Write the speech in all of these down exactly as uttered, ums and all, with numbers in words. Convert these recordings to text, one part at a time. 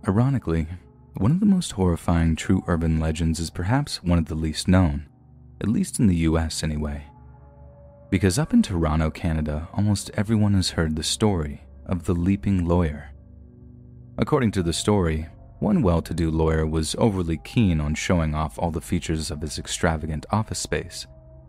Ironically, one of the most horrifying true urban legends is perhaps one of the least known, at least in the U S anyway. Because up in Toronto, Canada, almost everyone has heard the story of the Leaping Lawyer. According to the story, one well-to-do lawyer was overly keen on showing off all the features of his extravagant office space.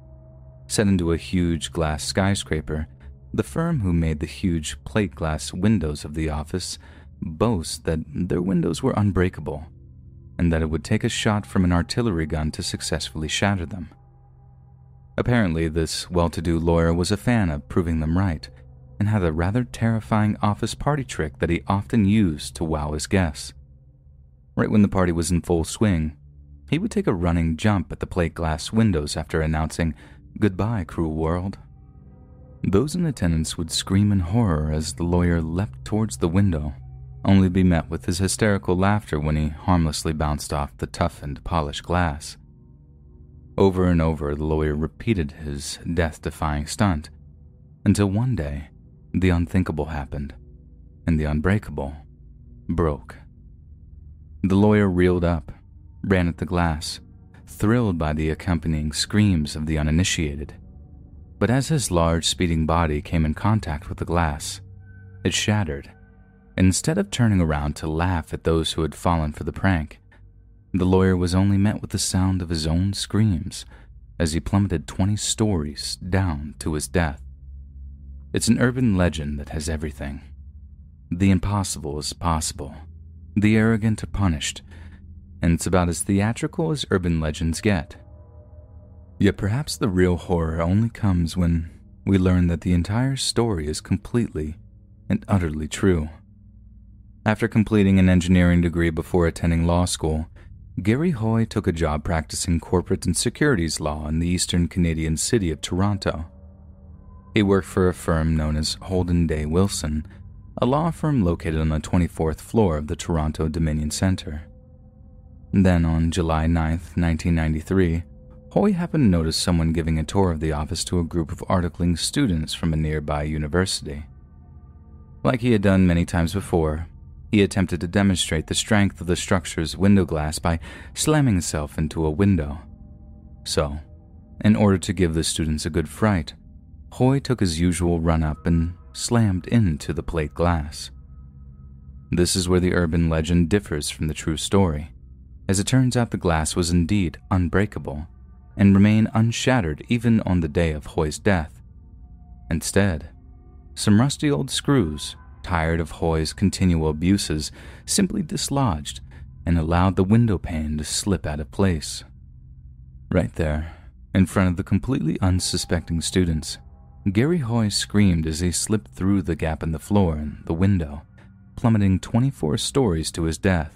Set into a huge glass skyscraper, the firm who made the huge plate glass windows of the office boasts that their windows were unbreakable, and that it would take a shot from an artillery gun to successfully shatter them. Apparently, this well-to-do lawyer was a fan of proving them right, and had a rather terrifying office party trick that he often used to wow his guests. Right when the party was in full swing, he would take a running jump at the plate glass windows after announcing, "Goodbye, cruel world." Those in attendance would scream in horror as the lawyer leapt towards the window, only to be met with his hysterical laughter when he harmlessly bounced off the toughened, polished glass. Over and over, the lawyer repeated his death-defying stunt, until one day, the unthinkable happened, and the unbreakable broke. The lawyer reeled up, ran at the glass, thrilled by the accompanying screams of the uninitiated. But as his large, speeding body came in contact with the glass, it shattered. Instead of turning around to laugh at those who had fallen for the prank, the lawyer was only met with the sound of his own screams as he plummeted twenty stories down to his death. It's an urban legend that has everything. The impossible is possible. The arrogant are punished, and it's about as theatrical as urban legends get. Yet perhaps the real horror only comes when we learn that the entire story is completely and utterly true. After completing an engineering degree before attending law school, Gary Hoy took a job practicing corporate and securities law in the eastern Canadian city of Toronto. He worked for a firm known as Holden Day Wilson, a law firm located on the twenty-fourth floor of the Toronto Dominion Centre. Then, on July ninth, nineteen ninety-three, Hoy happened to notice someone giving a tour of the office to a group of articling students from a nearby university. Like he had done many times before, he attempted to demonstrate the strength of the structure's window glass by slamming himself into a window. So, in order to give the students a good fright, Hoy took his usual run-up and slammed into the plate glass. This is where the urban legend differs from the true story, as it turns out the glass was indeed unbreakable and remained unshattered even on the day of Hoy's death. Instead, some rusty old screws, tired of Hoy's continual abuses, simply dislodged and allowed the window pane to slip out of place. Right there, in front of the completely unsuspecting students, Gary Hoy screamed as he slipped through the gap in the floor and the window, plummeting twenty-four stories to his death.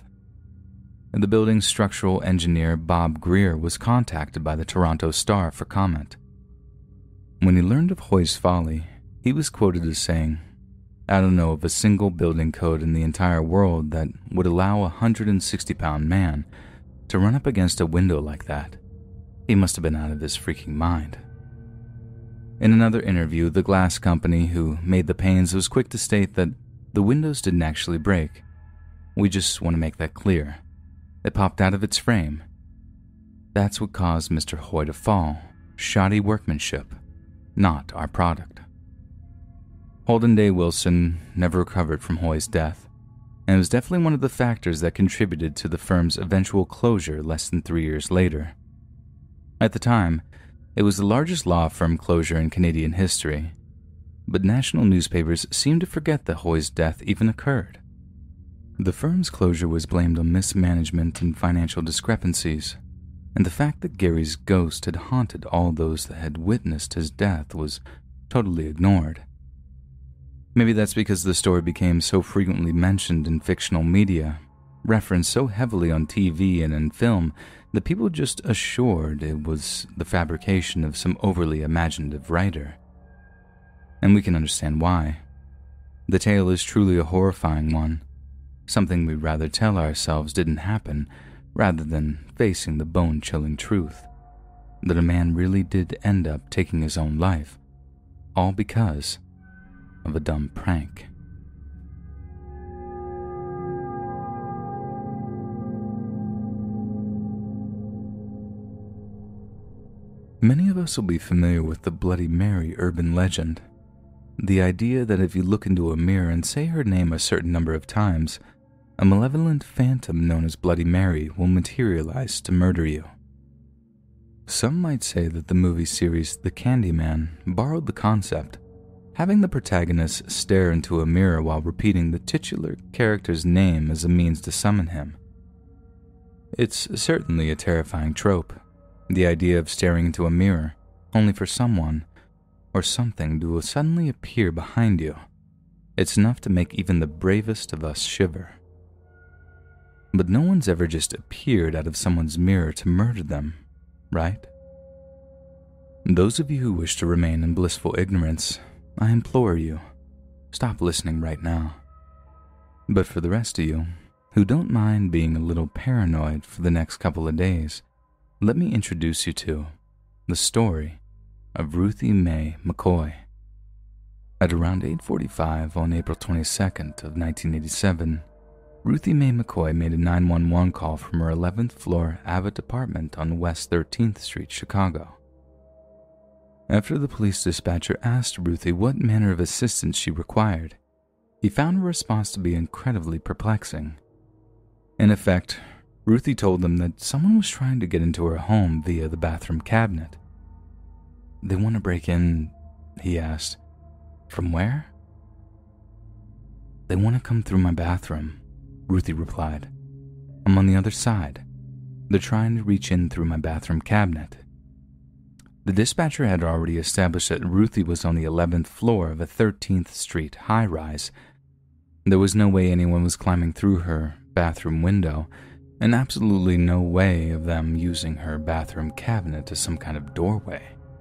The building's structural engineer Bob Greer was contacted by the Toronto Star for comment. When he learned of Hoy's folly, he was quoted as saying, "I don't know of a single building code in the entire world that would allow a one hundred sixty pound man to run up against a window like that. He must have been out of his freaking mind." In another interview, the glass company who made the panes was quick to state that the windows didn't actually break. "We just want to make that clear. It popped out of its frame. That's what caused Mister Hoy to fall. Shoddy workmanship, not our product." Holden Day Wilson never recovered from Hoy's death, and it was definitely one of the factors that contributed to the firm's eventual closure less than three years later. At the time, it was the largest law firm closure in Canadian history, but national newspapers seemed to forget that Hoy's death even occurred. The firm's closure was blamed on mismanagement and financial discrepancies, and the fact that Gary's ghost had haunted all those that had witnessed his death was totally ignored. Maybe that's because the story became so frequently mentioned in fictional media, referenced so heavily on T V and in film, that people just assured it was the fabrication of some overly imaginative writer. And we can understand why. The tale is truly a horrifying one, something we'd rather tell ourselves didn't happen rather than facing the bone-chilling truth that a man really did end up taking his own life, all because of a dumb prank. Many of us will be familiar with the Bloody Mary urban legend. The idea that if you look into a mirror and say her name a certain number of times, a malevolent phantom known as Bloody Mary will materialize to murder you. Some might say that the movie series The Candyman borrowed the concept, having the protagonist stare into a mirror while repeating the titular character's name as a means to summon him. It's certainly a terrifying trope, the idea of staring into a mirror, only for someone or something to suddenly appear behind you. It's enough to make even the bravest of us shiver. But no one's ever just appeared out of someone's mirror to murder them, right? Those of you who wish to remain in blissful ignorance, I implore you, stop listening right now. But for the rest of you, who don't mind being a little paranoid for the next couple of days, let me introduce you to the story of Ruthie Mae McCoy. At around eight forty-five on April twenty-second of nineteen eighty-seven, Ruthie Mae McCoy made a nine one one call from her eleventh floor Abbott apartment on West thirteenth Street, Chicago. After the police dispatcher asked Ruthie what manner of assistance she required, he found her response to be incredibly perplexing. In effect, Ruthie told them that someone was trying to get into her home via the bathroom cabinet. "They want to break in," he asked. "From where?" "They want to come through my bathroom," Ruthie replied. "I'm on the other side. They're trying to reach in through my bathroom cabinet." The dispatcher had already established that Ruthie was on the eleventh floor of a thirteenth Street high-rise. There was no way anyone was climbing through her bathroom window, and absolutely no way of them using her bathroom cabinet as some kind of doorway.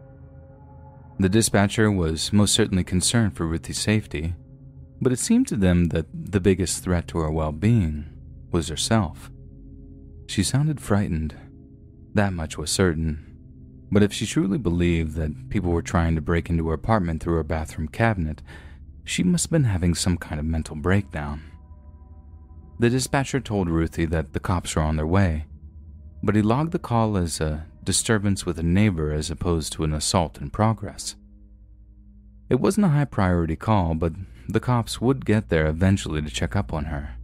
The dispatcher was most certainly concerned for Ruthie's safety, but it seemed to them that the biggest threat to her well-being was herself. She sounded frightened, that much was certain, but if she truly believed that people were trying to break into her apartment through her bathroom cabinet, she must have been having some kind of mental breakdown. The dispatcher told Ruthie that the cops were on their way, but he logged the call as a disturbance with a neighbor as opposed to an assault in progress. It wasn't a high-priority call, but the cops would get there eventually to check up on her.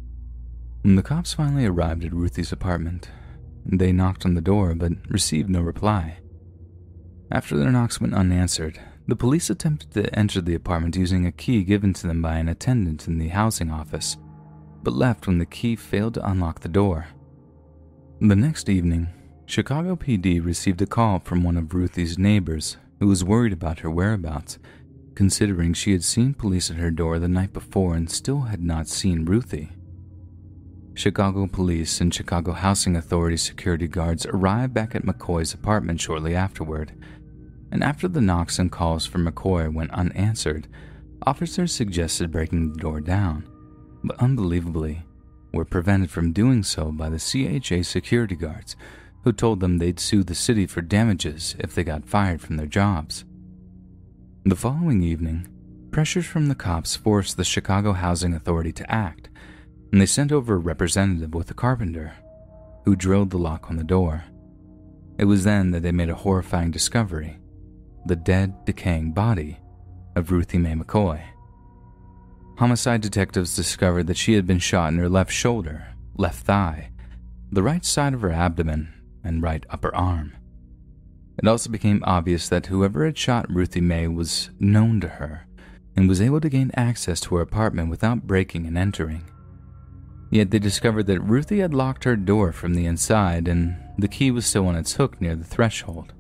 When the cops finally arrived at Ruthie's apartment, they knocked on the door but received no reply. After their knocks went unanswered, the police attempted to enter the apartment using a key given to them by an attendant in the housing office, but left when the key failed to unlock the door. The next evening, Chicago P D received a call from one of Ruthie's neighbors who was worried about her whereabouts, considering she had seen police at her door the night before and still had not seen Ruthie. Chicago police and Chicago Housing Authority security guards arrived back at McCoy's apartment shortly afterward, and after the knocks and calls for McCoy went unanswered, officers suggested breaking the door down, but unbelievably, were prevented from doing so by the C H A security guards, who told them they'd sue the city for damages if they got fired from their jobs. The following evening, pressures from the cops forced the Chicago Housing Authority to act, and they sent over a representative with a carpenter, who drilled the lock on the door. It was then that they made a horrifying discovery: the dead, decaying body of Ruthie Mae McCoy. Homicide detectives discovered that she had been shot in her left shoulder, left thigh, the right side of her abdomen, and right upper arm. It also became obvious that whoever had shot Ruthie Mae was known to her and was able to gain access to her apartment without breaking and entering. Yet they discovered that Ruthie had locked her door from the inside and the key was still on its hook near the threshold.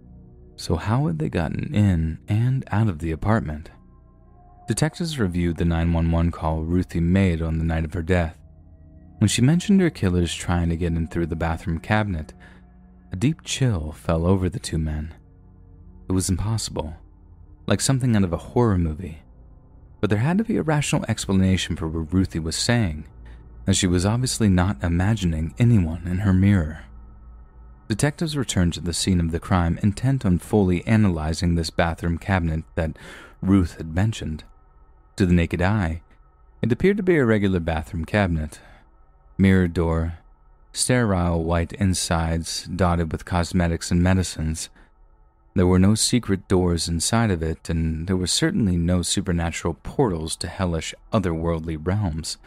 So how had they gotten in and out of the apartment? Detectives reviewed the nine one one call Ruthie made on the night of her death. When she mentioned her killers trying to get in through the bathroom cabinet, a deep chill fell over the two men. It was impossible, like something out of a horror movie. But there had to be a rational explanation for what Ruthie was saying, as she was obviously not imagining anyone in her mirror. Detectives returned to the scene of the crime, intent on fully analyzing this bathroom cabinet that Ruth had mentioned. To the naked eye, it appeared to be a regular bathroom cabinet. Mirrored door, sterile white insides dotted with cosmetics and medicines, There were no secret doors inside of it, and there were certainly no supernatural portals to hellish otherworldly realms.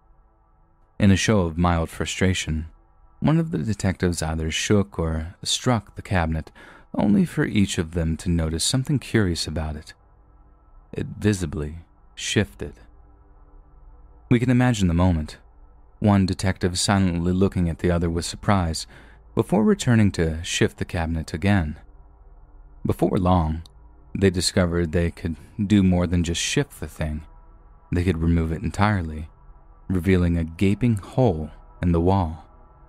In a show of mild frustration, one of the detectives either shook or struck the cabinet, only for each of them to notice something curious about it. It visibly shifted. We can imagine the moment. One detective silently looking at the other with surprise, before returning to shift the cabinet again. Before long, they discovered they could do more than just shift the thing. They could remove it entirely, revealing a gaping hole in the wall.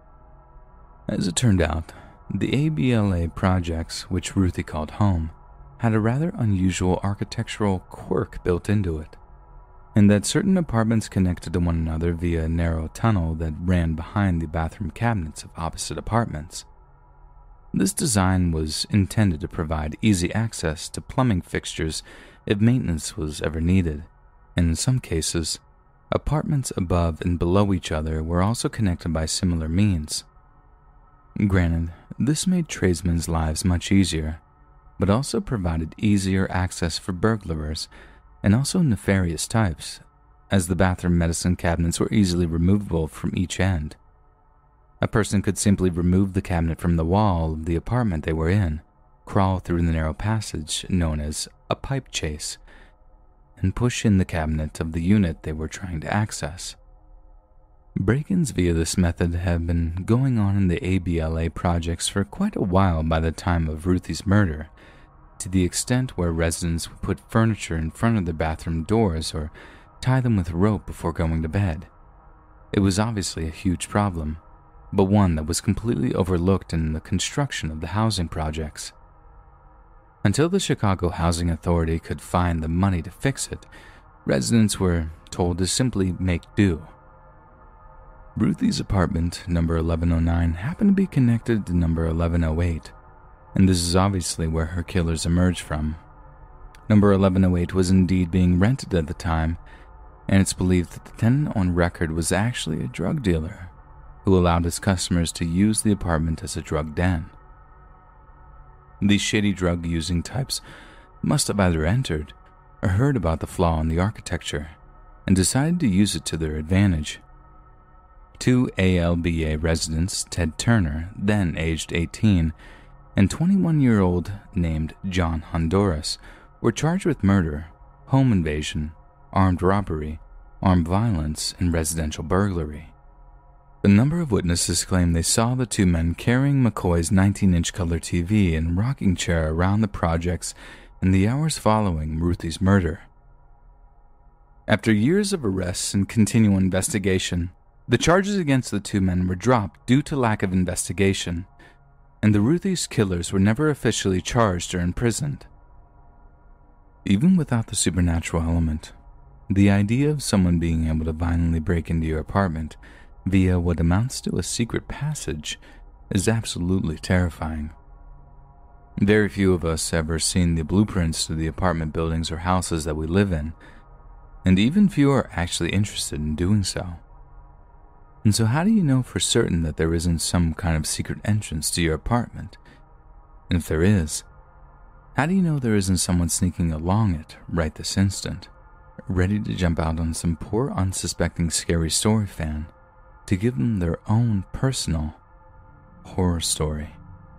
As it turned out, the A B L A projects, which Ruthie called home, had a rather unusual architectural quirk built into it, in that certain apartments connected to one another via a narrow tunnel that ran behind the bathroom cabinets of opposite apartments. This design was intended to provide easy access to plumbing fixtures if maintenance was ever needed, and in some cases, apartments above and below each other were also connected by similar means. Granted, this made tradesmen's lives much easier, but also provided easier access for burglars and also nefarious types, as the bathroom medicine cabinets were easily removable from each end. A person could simply remove the cabinet from the wall of the apartment they were in, crawl through the narrow passage known as a pipe chase, and push in the cabinet of the unit they were trying to access. Break-ins via this method have been going on in the A B L A projects for quite a while by the time of Ruthie's murder, to the extent where residents would put furniture in front of their bathroom doors or tie them with rope before going to bed. It was obviously a huge problem, but one that was completely overlooked in the construction of the housing projects. Until the Chicago Housing Authority could find the money to fix it, residents were told to simply make do. Ruthie's apartment, number eleven oh nine, happened to be connected to number eleven oh eight, and this is obviously where her killers emerged from. Number eleven oh eight was indeed being rented at the time, and it's believed that the tenant on record was actually a drug dealer who allowed his customers to use the apartment as a drug den. These shady drug-using types must have either entered or heard about the flaw in the architecture and decided to use it to their advantage. Two A L B A residents, Ted Turner, then aged eighteen, and twenty-one-year-old named John Honduras, were charged with murder, home invasion, armed robbery, armed violence, and residential burglary. A number of witnesses claim they saw the two men carrying McCoy's nineteen-inch color T V and rocking chair around the projects in the hours following Ruthie's murder. After years of arrests and continual investigation, the charges against the two men were dropped due to lack of investigation, and the Ruthie's killers were never officially charged or imprisoned. Even without the supernatural element, the idea of someone being able to violently break into your apartment via what amounts to a secret passage is absolutely terrifying. Very few of us have ever seen the blueprints to the apartment buildings or houses that we live in, and even few are actually interested in doing so. And so how do you know for certain that there isn't some kind of secret entrance to your apartment? And if there is, how do you know there isn't someone sneaking along it right this instant, ready to jump out on some poor unsuspecting scary story fan to give them their own personal horror story?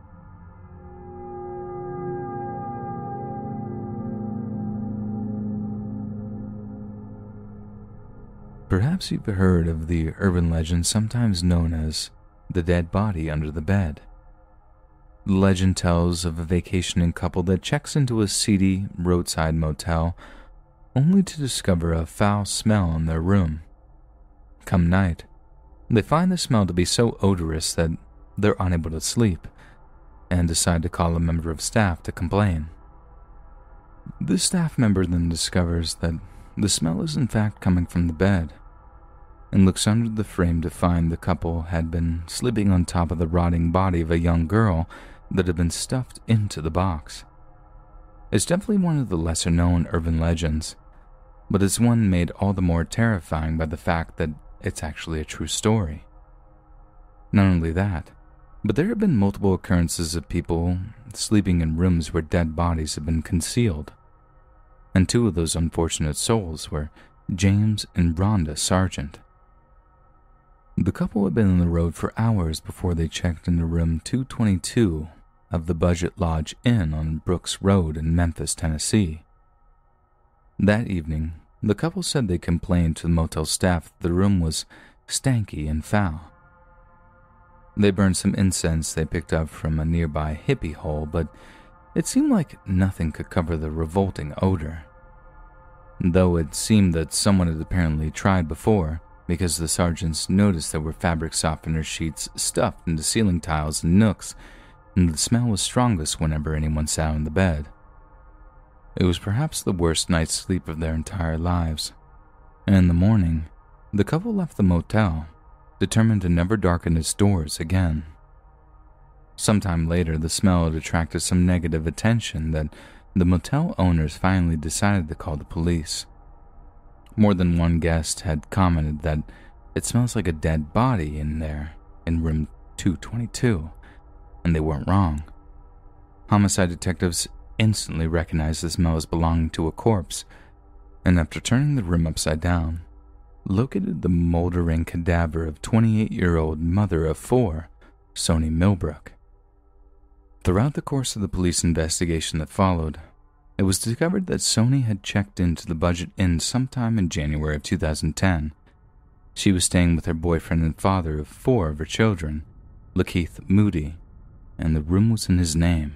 Perhaps you've heard of the urban legend sometimes known as the dead body under the bed. The legend tells of a vacationing couple that checks into a seedy roadside motel only to discover a foul smell in their room. Come night, they find the smell to be so odorous that they're unable to sleep and decide to call a member of staff to complain. This staff member then discovers that the smell is in fact coming from the bed, and looks under the frame to find the couple had been sleeping on top of the rotting body of a young girl that had been stuffed into the box. It's definitely one of the lesser-known urban legends, but it's one made all the more terrifying by the fact that it's actually a true story. Not only that, But there have been multiple occurrences of people sleeping in rooms where dead bodies have been concealed. And two of those unfortunate souls were James and Rhonda Sargent. The couple had been on the road for hours before they checked into room two twenty-two of the Budget Lodge Inn on Brooks Road in Memphis, Tennessee. That evening, the couple said they complained to the motel staff that the room was stanky and foul. They burned some incense they picked up from a nearby hippie hole, but it seemed like nothing could cover the revolting odor. Though it seemed that someone had apparently tried before, because the sergeants noticed there were fabric softener sheets stuffed into ceiling tiles and nooks, and the smell was strongest whenever anyone sat on the bed. It was perhaps the worst night's sleep of their entire lives, and in the morning, the couple left the motel, determined to never darken its doors again. Sometime later, the smell had attracted some negative attention that the motel owners finally decided to call the police. More than one guest had commented that it smells like a dead body in there, in room two twenty-two, and they weren't wrong. Homicide detectives instantly recognized the smell as belonging to a corpse, and after turning the room upside down, located the moldering cadaver of twenty-eight-year-old mother of four, Soni Millbrook. Throughout the course of the police investigation that followed, it was discovered that Soni had checked into the Budget Inn sometime in January of two thousand ten. She was staying with her boyfriend and father of four of her children, Lakeith Moody, and the room was in his name.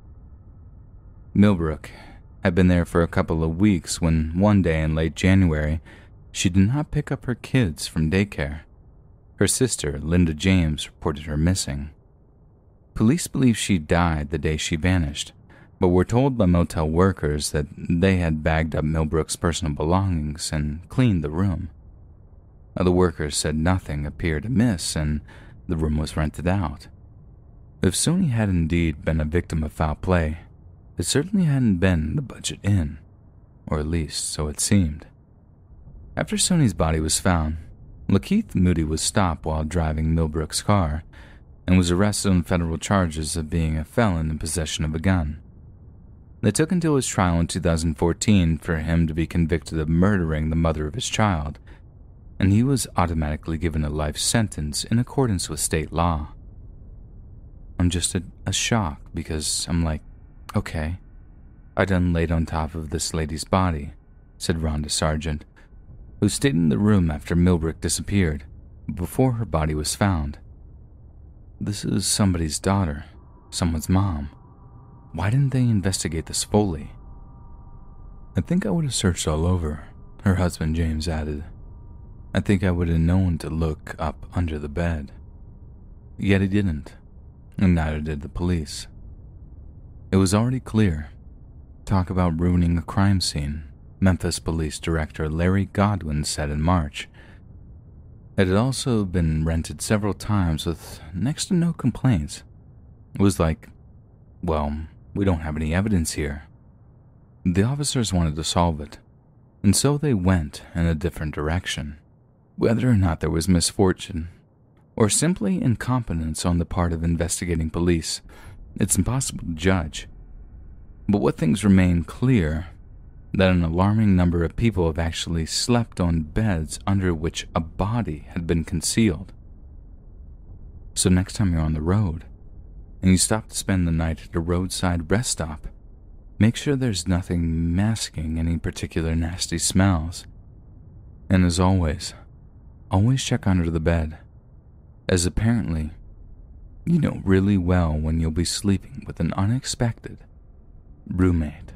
Millbrook had been there for a couple of weeks when one day in late January, she did not pick up her kids from daycare. Her sister, Linda James, reported her missing. Police believe she died the day she vanished, but were told by motel workers that they had bagged up Millbrook's personal belongings and cleaned the room. The workers said nothing appeared amiss and the room was rented out. If Soni had indeed been a victim of foul play, it certainly hadn't been the Budget Inn, or at least so it seemed. After Soni's body was found, Lakeith Moody was stopped while driving Millbrook's car and was arrested on federal charges of being a felon in possession of a gun. It took until his trial in two thousand fourteen for him to be convicted of murdering the mother of his child, and he was automatically given a life sentence in accordance with state law. I'm just a, a shock because I'm like, okay, I done laid on top of this lady's body, said Rhonda Sargent, who stayed in the room after Millbrook disappeared, before her body was found. This is somebody's daughter, someone's mom. Why didn't they investigate this fully? I think I would have searched all over, her husband James added. I think I would have known to look up under the bed. Yet he didn't, and neither did the police. It was already clear. Talk about ruining a crime scene, Memphis Police Director Larry Godwin said in March. It had also been rented several times with next to no complaints. It was like, well, we don't have any evidence here. The officers wanted to solve it, and so they went in a different direction. Whether or not there was misfortune, or simply incompetence on the part of investigating police, it's impossible to judge. But what things remain clear, that an alarming number of people have actually slept on beds under which a body had been concealed. So next time you're on the road, and you stop to spend the night at a roadside rest stop, make sure there's nothing masking any particular nasty smells. And as always, always check under the bed, as apparently, you know really well when you'll be sleeping with an unexpected roommate.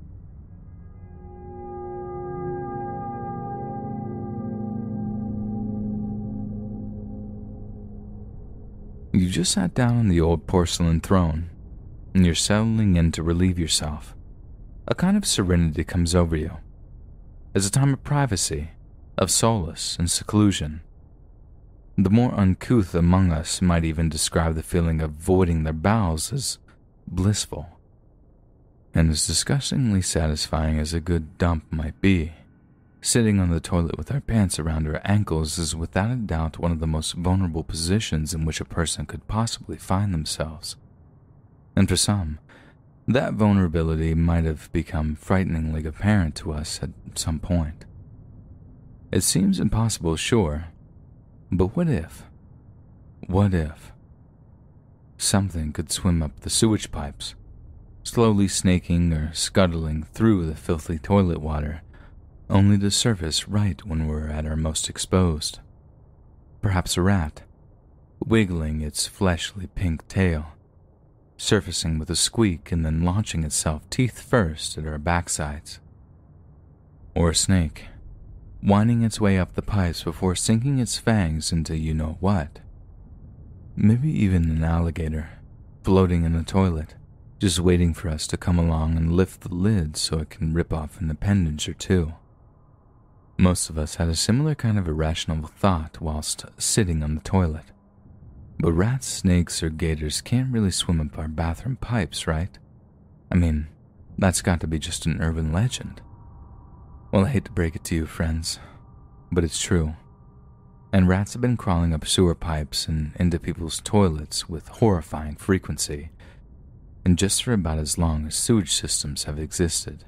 You just sat down on the old porcelain throne, and you're settling in to relieve yourself. A kind of serenity comes over you. It's a time of privacy, of solace and seclusion. The more uncouth among us might even describe the feeling of voiding their bowels as blissful. And as disgustingly satisfying as a good dump might be, Sitting on the toilet with our pants around our ankles is without a doubt one of the most vulnerable positions in which a person could possibly find themselves. And for some, that vulnerability might have become frighteningly apparent to us at some point. It seems impossible, sure, but what if, what if something could swim up the sewage pipes, slowly snaking or scuttling through the filthy toilet water, only to surface right when we're at our most exposed? Perhaps a rat, wiggling its fleshly pink tail, surfacing with a squeak and then launching itself teeth first at our backsides. Or a snake, winding its way up the pipes before sinking its fangs into you-know-what. Maybe even an alligator, floating in the toilet, just waiting for us to come along and lift the lid so it can rip off an appendage or two. Most of us had a similar kind of irrational thought whilst sitting on the toilet. But rats, snakes, or gators can't really swim up our bathroom pipes, right? I mean, that's got to be just an urban legend. Well, I hate to break it to you, friends, but it's true. And rats have been crawling up sewer pipes and into people's toilets with horrifying frequency, and just for about as long as sewage systems have existed.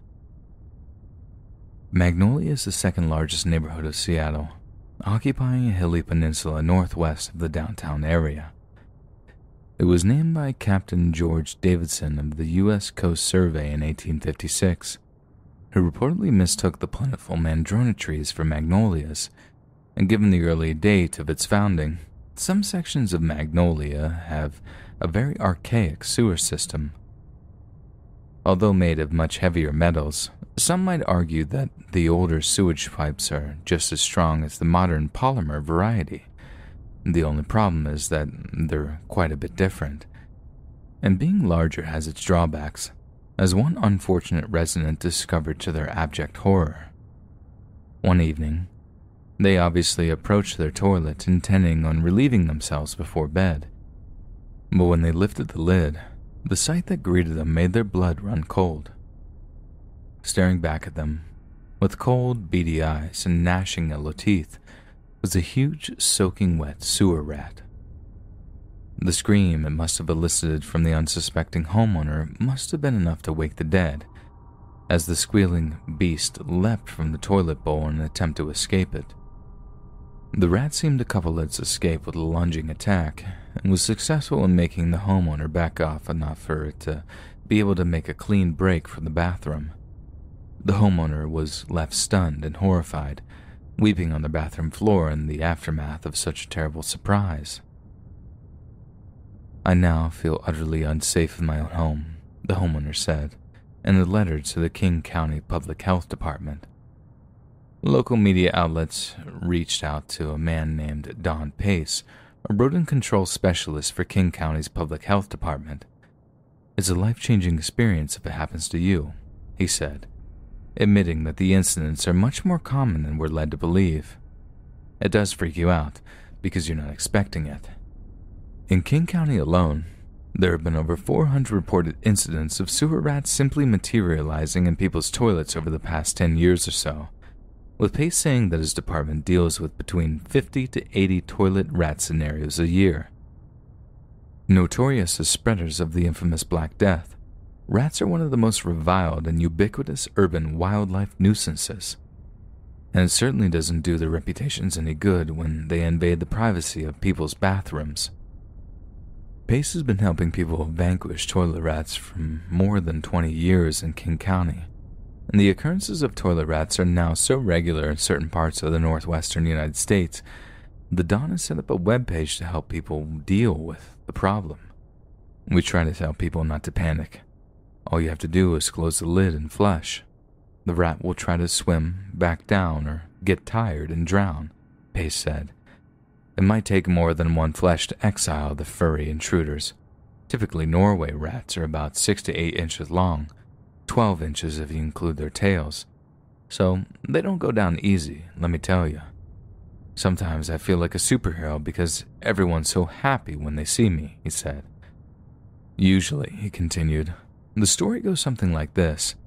Magnolia is the second largest neighborhood of Seattle, occupying a hilly peninsula northwest of the downtown area. It was named by Captain George Davidson of the U S Coast Survey in eighteen fifty-six, who reportedly mistook the plentiful madrona trees for magnolias, and given the early date of its founding, some sections of Magnolia have a very archaic sewer system. Although made of much heavier metals, some might argue that the older sewage pipes are just as strong as the modern polymer variety. The only problem is that they're quite a bit different. And being larger has its drawbacks, as one unfortunate resident discovered to their abject horror. One evening, they obviously approached their toilet intending on relieving themselves before bed. But when they lifted the lid, the sight that greeted them made their blood run cold. Staring back at them, with cold, beady eyes and gnashing yellow teeth, was a huge, soaking wet sewer rat. The scream it must have elicited from the unsuspecting homeowner must have been enough to wake the dead, as the squealing beast leapt from the toilet bowl in an attempt to escape it. The rat seemed to couple its escape with a lunging attack, and was successful in making the homeowner back off enough for it to be able to make a clean break for the bathroom. The homeowner was left stunned and horrified, weeping on the bathroom floor in the aftermath of such a terrible surprise. "I now feel utterly unsafe in my own home," the homeowner said, in a letter to the King County Public Health Department. Local media outlets reached out to a man named Don Pace, a rodent control specialist for King County's Public Health Department. "It's a life-changing experience if it happens to you," he said, admitting that the incidents are much more common than we're led to believe. "It does freak you out, because you're not expecting it." In King County alone, there have been over four hundred reported incidents of sewer rats simply materializing in people's toilets over the past ten years or so, with Pace saying that his department deals with between fifty to eighty toilet rat scenarios a year. Notorious as spreaders of the infamous Black Death, rats are one of the most reviled and ubiquitous urban wildlife nuisances, and it certainly doesn't do their reputations any good when they invade the privacy of people's bathrooms. Pace has been helping people vanquish toilet rats for more than twenty years in King County, and the occurrences of toilet rats are now so regular in certain parts of the northwestern United States that Don has set up a webpage to help people deal with the problem. We try to tell people not to panic. All you have to do is close the lid and flush. The rat will try to swim, back down, or get tired and drown, Pace said. It might take more than one flesh to exile the furry intruders. Typically, Norway rats are about six to eight inches long, twelve inches if you include their tails. So they don't go down easy, let me tell you. Sometimes I feel like a superhero because everyone's so happy when they see me, he said. Usually, he continued, the story goes something like this.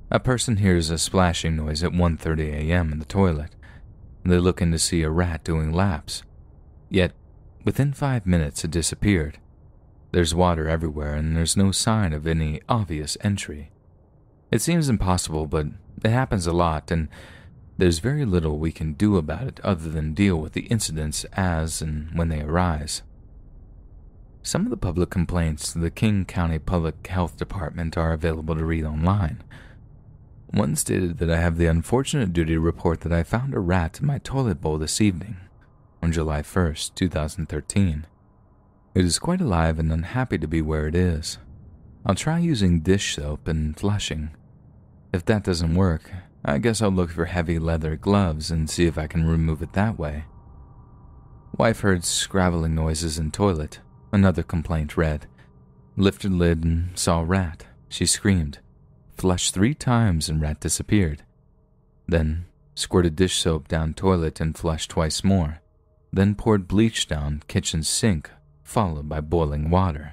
A person hears a splashing noise at one thirty a.m. in the toilet. They look in to see a rat doing laps. Yet, within five minutes it disappeared. There's water everywhere and there's no sign of any obvious entry. It seems impossible, but it happens a lot, and there's very little we can do about it other than deal with the incidents as and when they arise. Some of the public complaints to the King County Public Health Department are available to read online. One stated that I have the unfortunate duty to report that I found a rat in my toilet bowl this evening, on July first, two thousand thirteen. It is quite alive and unhappy to be where it is. I'll try using dish soap and flushing. If that doesn't work, I guess I'll look for heavy leather gloves and see if I can remove it that way. Wife heard scrabbling noises in toilet. Another complaint read, lifted lid and saw rat. She screamed, flushed three times and rat disappeared. Then squirted dish soap down toilet and flushed twice more. Then poured bleach down kitchen sink, followed by boiling water.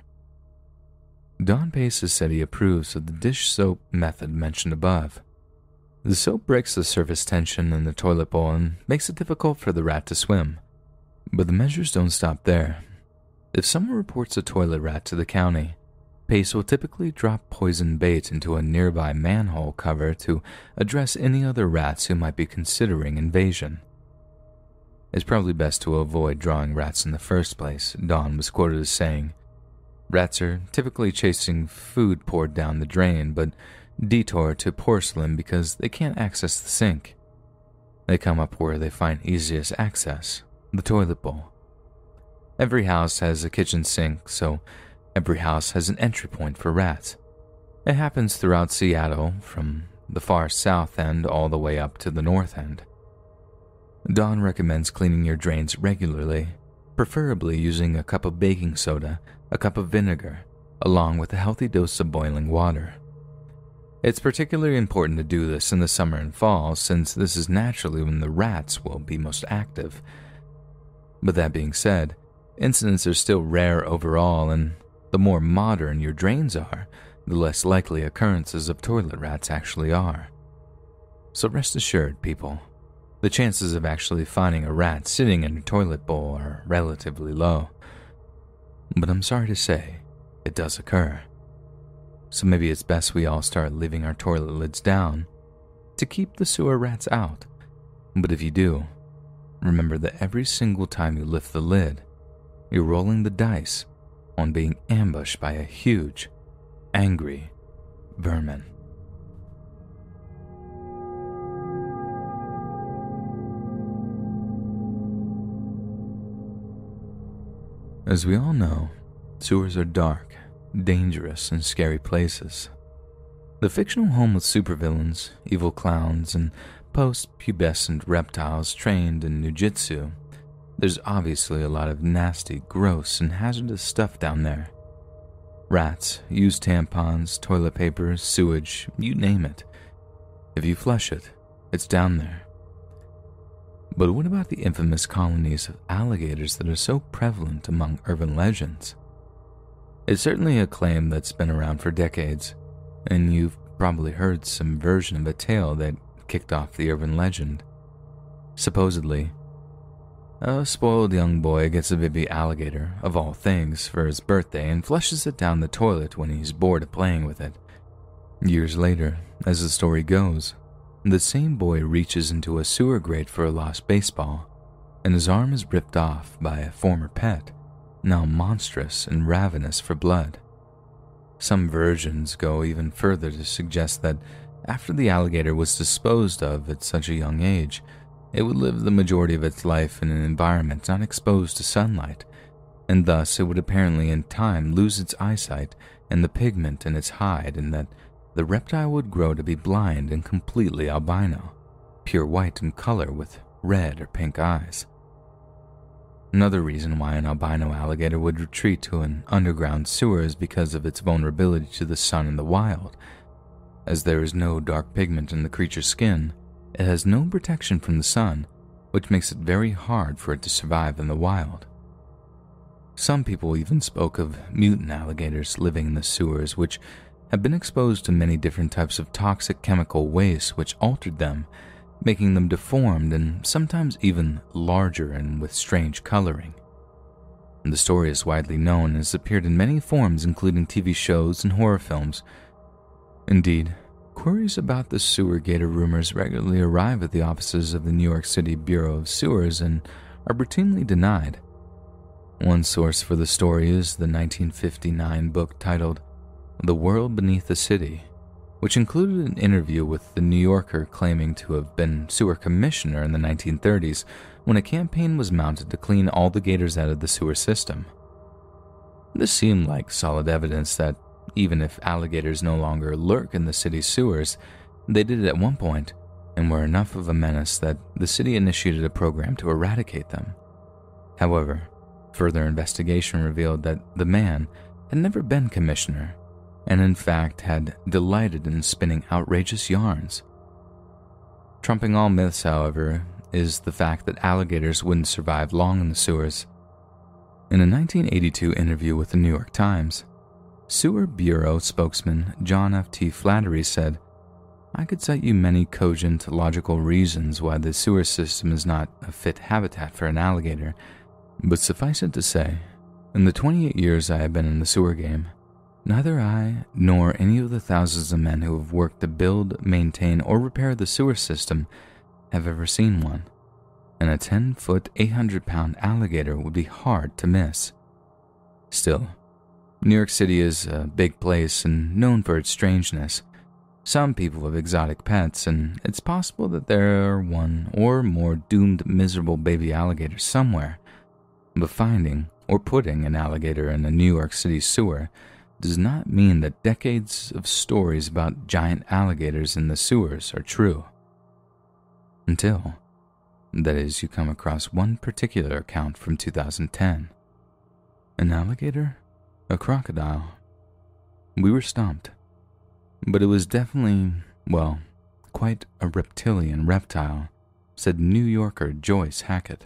Don Pace has said he approves of the dish soap method mentioned above. The soap breaks the surface tension in the toilet bowl and makes it difficult for the rat to swim. But the measures don't stop there. If someone reports a toilet rat to the county, Pace will typically drop poison bait into a nearby manhole cover to address any other rats who might be considering invasion. It's probably best to avoid drawing rats in the first place, Don was quoted as saying. Rats are typically chasing food poured down the drain, but detour to porcelain because they can't access the sink. They come up where they find easiest access, the toilet bowl. Every house has a kitchen sink, so every house has an entry point for rats. It happens throughout Seattle, from the far south end all the way up to the north end. Don recommends cleaning your drains regularly, preferably using a cup of baking soda, a cup of vinegar, along with a healthy dose of boiling water. It's particularly important to do this in the summer and fall, since this is naturally when the rats will be most active. But that being said, incidents are still rare overall, and the more modern your drains are, the less likely occurrences of toilet rats actually are. So rest assured, people, the chances of actually finding a rat sitting in a toilet bowl are relatively low. But I'm sorry to say, it does occur. So maybe it's best we all start leaving our toilet lids down to keep the sewer rats out. But if you do, remember that every single time you lift the lid, you're rolling the dice on being ambushed by a huge, angry vermin. As we all know, sewers are dark, dangerous, and scary places. The fictional home of supervillains, evil clowns, and post-pubescent reptiles trained in nujitsu. There's obviously a lot of nasty, gross, and hazardous stuff down there. Rats, used tampons, toilet paper, sewage, you name it. If you flush it, it's down there. But what about the infamous colonies of alligators that are so prevalent among urban legends? It's certainly a claim that's been around for decades, and you've probably heard some version of a tale that kicked off the urban legend. Supposedly, a spoiled young boy gets a baby alligator, of all things, for his birthday and flushes it down the toilet when he's bored of playing with it. Years later, as the story goes, the same boy reaches into a sewer grate for a lost baseball, and his arm is ripped off by a former pet, now monstrous and ravenous for blood. Some versions go even further to suggest that after the alligator was disposed of at such a young age, it would live the majority of its life in an environment not exposed to sunlight, and thus it would apparently in time lose its eyesight and the pigment in its hide, and that the reptile would grow to be blind and completely albino, pure white in color with red or pink eyes. Another reason why an albino alligator would retreat to an underground sewer is because of its vulnerability to the sun in the wild. As there is no dark pigment in the creature's skin, it has no protection from the sun, which makes it very hard for it to survive in the wild. Some people even spoke of mutant alligators living in the sewers, which have been exposed to many different types of toxic chemical waste which altered them, making them deformed and sometimes even larger and with strange coloring. The story is widely known and has appeared in many forms, including T V shows and horror films. Indeed, queries about the sewer gator rumors regularly arrive at the offices of the New York City Bureau of Sewers and are routinely denied. One source for the story is the nineteen fifty-nine book titled The World Beneath the City, which included an interview with the New Yorker claiming to have been sewer commissioner in the nineteen thirties when a campaign was mounted to clean all the gators out of the sewer system. This seemed like solid evidence that even if alligators no longer lurk in the city's sewers, they did at one point and were enough of a menace that the city initiated a program to eradicate them. However, further investigation revealed that the man had never been commissioner and in fact had delighted in spinning outrageous yarns. Trumping all myths, however, is the fact that alligators wouldn't survive long in the sewers. In a nineteen eighty-two interview with the New York Times, Sewer Bureau spokesman John F T Flattery said, "I could cite you many cogent, logical reasons why the sewer system is not a fit habitat for an alligator, but suffice it to say, in the twenty-eight years I have been in the sewer game, neither I nor any of the thousands of men who have worked to build, maintain, or repair the sewer system have ever seen one, and a ten-foot, eight hundred pound alligator would be hard to miss. Still, New York City is a big place and known for its strangeness. Some people have exotic pets, and it's possible that there are one or more doomed, miserable baby alligators somewhere. But finding or putting an alligator in a New York City sewer does not mean that decades of stories about giant alligators in the sewers are true. Until, that is, you come across one particular account from two thousand ten. An alligator? A crocodile? We were stumped. But it was definitely, well, quite a reptilian reptile, said New Yorker Joyce Hackett.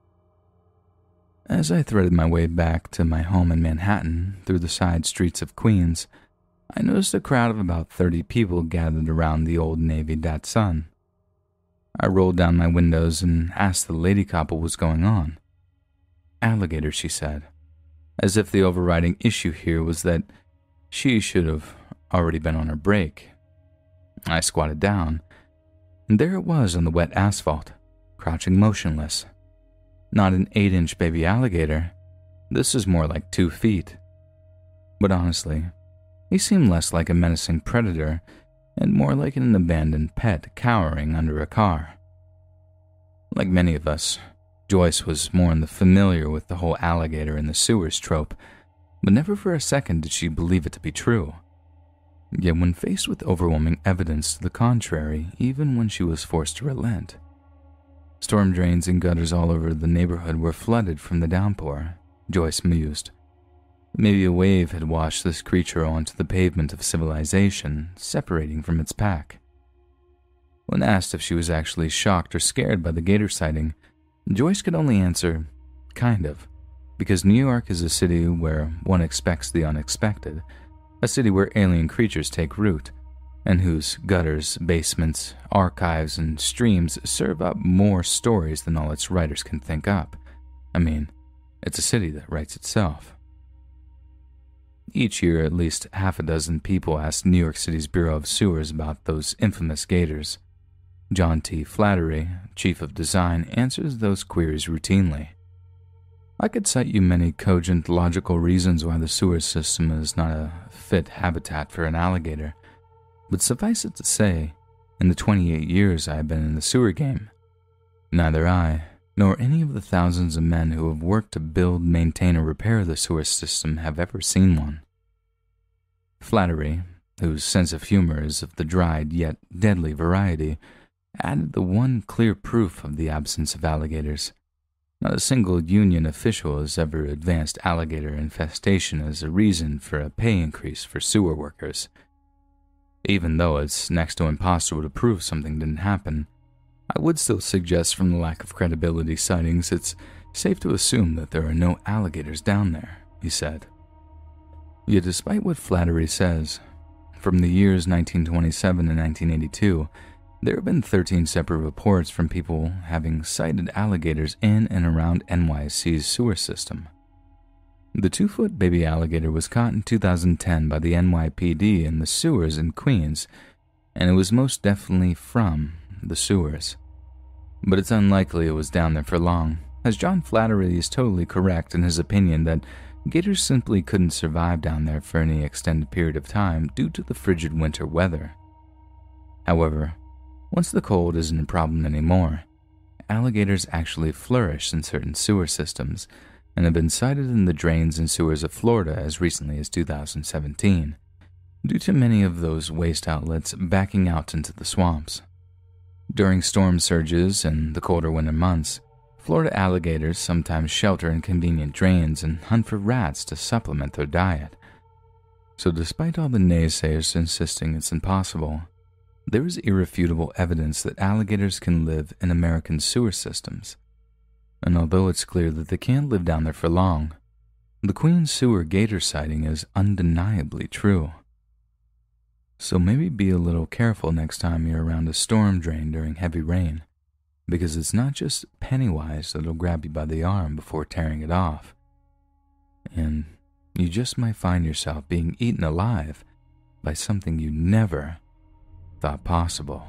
As I threaded my way back to my home in Manhattan through the side streets of Queens, I noticed a crowd of about thirty people gathered around the old Navy Datsun. I rolled down my windows and asked the lady cop what was going on. Alligator, she said, as if the overriding issue here was that she should have already been on her break. I squatted down, and there it was on the wet asphalt, crouching motionless. Not an eight-inch baby alligator. This is more like two feet. But honestly, he seemed less like a menacing predator and more like an abandoned pet cowering under a car. Like many of us, Joyce was more than familiar with the whole alligator in the sewers trope, but never for a second did she believe it to be true. Yet when faced with overwhelming evidence to the contrary, even when she was forced to relent, storm drains and gutters all over the neighborhood were flooded from the downpour, Joyce mused. Maybe a wave had washed this creature onto the pavement of civilization, separating from its pack. When asked if she was actually shocked or scared by the gator sighting, Joyce could only answer, kind of, because New York is a city where one expects the unexpected, a city where alien creatures take root, and whose gutters, basements, archives, and streams serve up more stories than all its writers can think up. I mean, it's a city that writes itself. Each year, at least half a dozen people ask New York City's Bureau of Sewers about those infamous gators. John T. Flattery, chief of design, answers those queries routinely. I could cite you many cogent, logical reasons why the sewer system is not a fit habitat for an alligator, but suffice it to say, in the twenty-eight years I have been in the sewer game, neither I nor any of the thousands of men who have worked to build, maintain, or repair the sewer system have ever seen one. Flattery, whose sense of humor is of the dried yet deadly variety, added the one clear proof of the absence of alligators. Not a single union official has ever advanced alligator infestation as a reason for a pay increase for sewer workers. Even though it's next to impossible to prove something didn't happen, I would still suggest from the lack of credibility sightings it's safe to assume that there are no alligators down there, he said. Yet despite what Flattery says, from the years nineteen twenty-seven and nineteen eighty-two, there have been thirteen separate reports from people having sighted alligators in and around N Y C's sewer system. The two-foot baby alligator was caught in two thousand ten by the N Y P D in the sewers in Queens, and it was most definitely from the sewers. But it's unlikely it was down there for long, as John Flattery is totally correct in his opinion that gators simply couldn't survive down there for any extended period of time due to the frigid winter weather. However, once the cold isn't a problem anymore, alligators actually flourish in certain sewer systems and have been sighted in the drains and sewers of Florida as recently as two thousand seventeen, due to many of those waste outlets backing out into the swamps. During storm surges and the colder winter months, Florida alligators sometimes shelter in convenient drains and hunt for rats to supplement their diet. So despite all the naysayers insisting it's impossible, there is irrefutable evidence that alligators can live in American sewer systems. And although it's clear that they can't live down there for long, the Queens sewer gator sighting is undeniably true. So maybe be a little careful next time you're around a storm drain during heavy rain, because it's not just Pennywise that'll grab you by the arm before tearing it off. And you just might find yourself being eaten alive by something you never thought possible.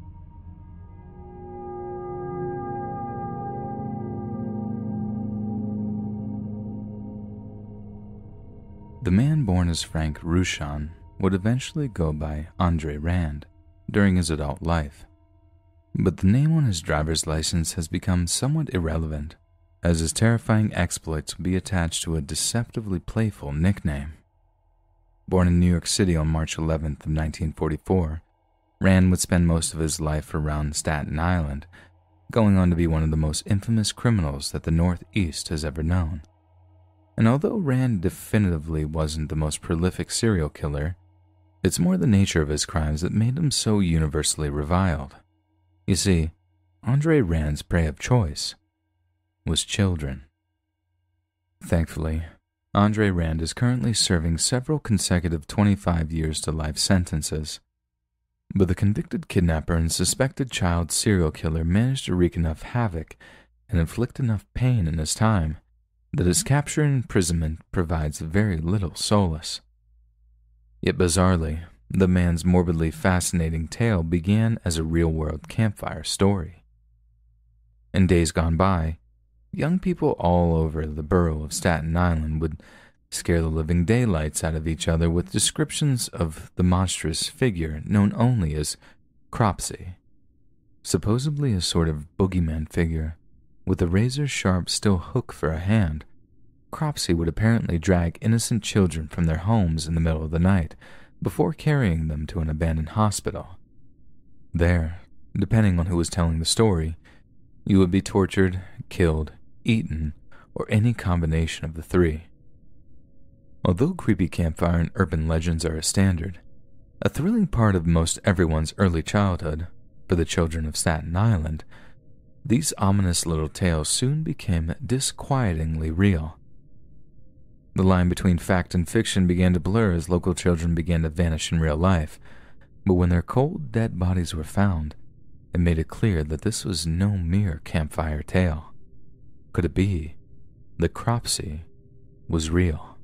The man born as Frank Rushan would eventually go by Andre Rand during his adult life. But the name on his driver's license has become somewhat irrelevant, as his terrifying exploits would be attached to a deceptively playful nickname. Born in New York City on March eleventh of nineteen forty-four, Rand would spend most of his life around Staten Island, going on to be one of the most infamous criminals that the Northeast has ever known. And although Rand definitively wasn't the most prolific serial killer, it's more the nature of his crimes that made him so universally reviled. You see, Andre Rand's prey of choice was children. Thankfully, Andre Rand is currently serving several consecutive twenty-five years to life sentences. But the convicted kidnapper and suspected child serial killer managed to wreak enough havoc and inflict enough pain in his time that his capture and imprisonment provides very little solace. Yet bizarrely, the man's morbidly fascinating tale began as a real-world campfire story. In days gone by, young people all over the borough of Staten Island would scare the living daylights out of each other with descriptions of the monstrous figure known only as Cropsey, supposedly a sort of boogeyman figure with a razor-sharp steel hook for a hand. Cropsey would apparently drag innocent children from their homes in the middle of the night before carrying them to an abandoned hospital. There, depending on who was telling the story, you would be tortured, killed, eaten, or any combination of the three. Although creepy campfire and urban legends are a standard, a thrilling part of most everyone's early childhood, for the children of Staten Island, these ominous little tales soon became disquietingly real. The line between fact and fiction began to blur as local children began to vanish in real life, but when their cold, dead bodies were found, it made it clear that this was no mere campfire tale. Could it be that Cropsey was real?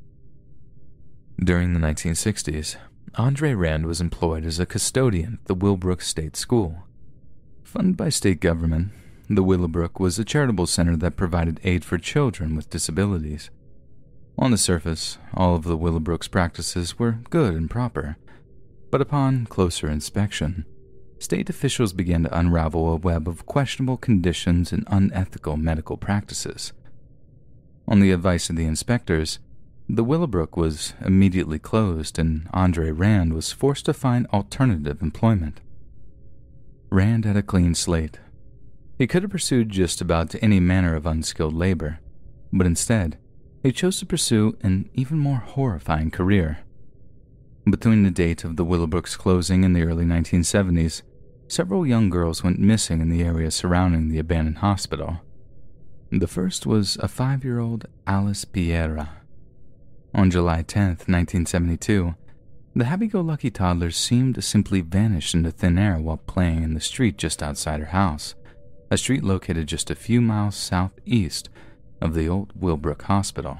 During the nineteen sixties, Andre Rand was employed as a custodian at the Willowbrook State School. Funded by state government, the Willowbrook was a charitable center that provided aid for children with disabilities. On the surface, all of the Willowbrook's practices were good and proper, but upon closer inspection, state officials began to unravel a web of questionable conditions and unethical medical practices. On the advice of the inspectors, the Willowbrook was immediately closed and Andre Rand was forced to find alternative employment. Rand had a clean slate. He could have pursued just about any manner of unskilled labor, but instead, he chose to pursue an even more horrifying career. Between the date of the Willowbrook's closing in the early nineteen seventies, several young girls went missing in the area surrounding the abandoned hospital. The first was a five-year-old Alice Piera. On July tenth, nineteen seventy-two, The happy-go-lucky toddler seemed to simply vanish into thin air while playing in the street just outside her house, a street located just a few miles southeast of the old Willbrook Hospital.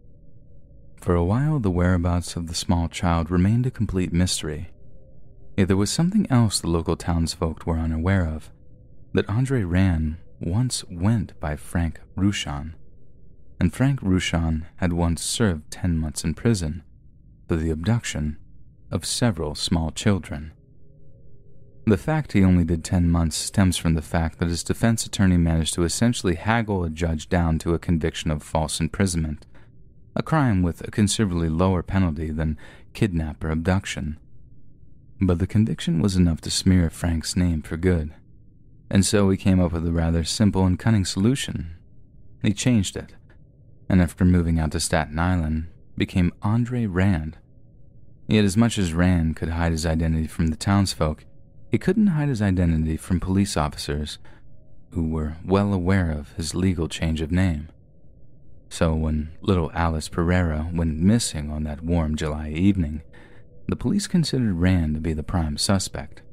For a while, the whereabouts of the small child remained a complete mystery. Yet there was something else the local townsfolk were unaware of, that Andre Rand once went by Frank Ruchon, and Frank Ruchon had once served ten months in prison for the abduction of several small children. The fact he only did ten months stems from the fact that his defense attorney managed to essentially haggle a judge down to a conviction of false imprisonment, a crime with a considerably lower penalty than kidnap or abduction. But the conviction was enough to smear Frank's name for good, and so he came up with a rather simple and cunning solution. He changed it, and after moving out to Staten Island, became Andre Rand. Yet as much as Rand could hide his identity from the townsfolk, he couldn't hide his identity from police officers who were well aware of his legal change of name. So when little Alice Pereira went missing on that warm July evening, the police considered Rand to be the prime suspect.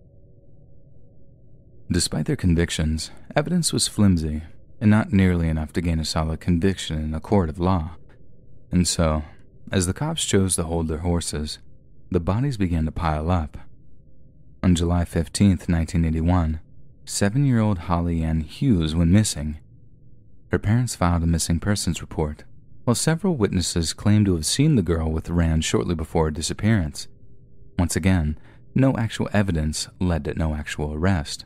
Despite their convictions, evidence was flimsy and not nearly enough to gain a solid conviction in a court of law. And so, as the cops chose to hold their horses, the bodies began to pile up. On July fifteenth, nineteen eighty-one, seven-year-old Holly Ann Hughes went missing. Her parents filed a missing persons report, while several witnesses claimed to have seen the girl with Rand shortly before her disappearance. Once again, no actual evidence led to no actual arrest.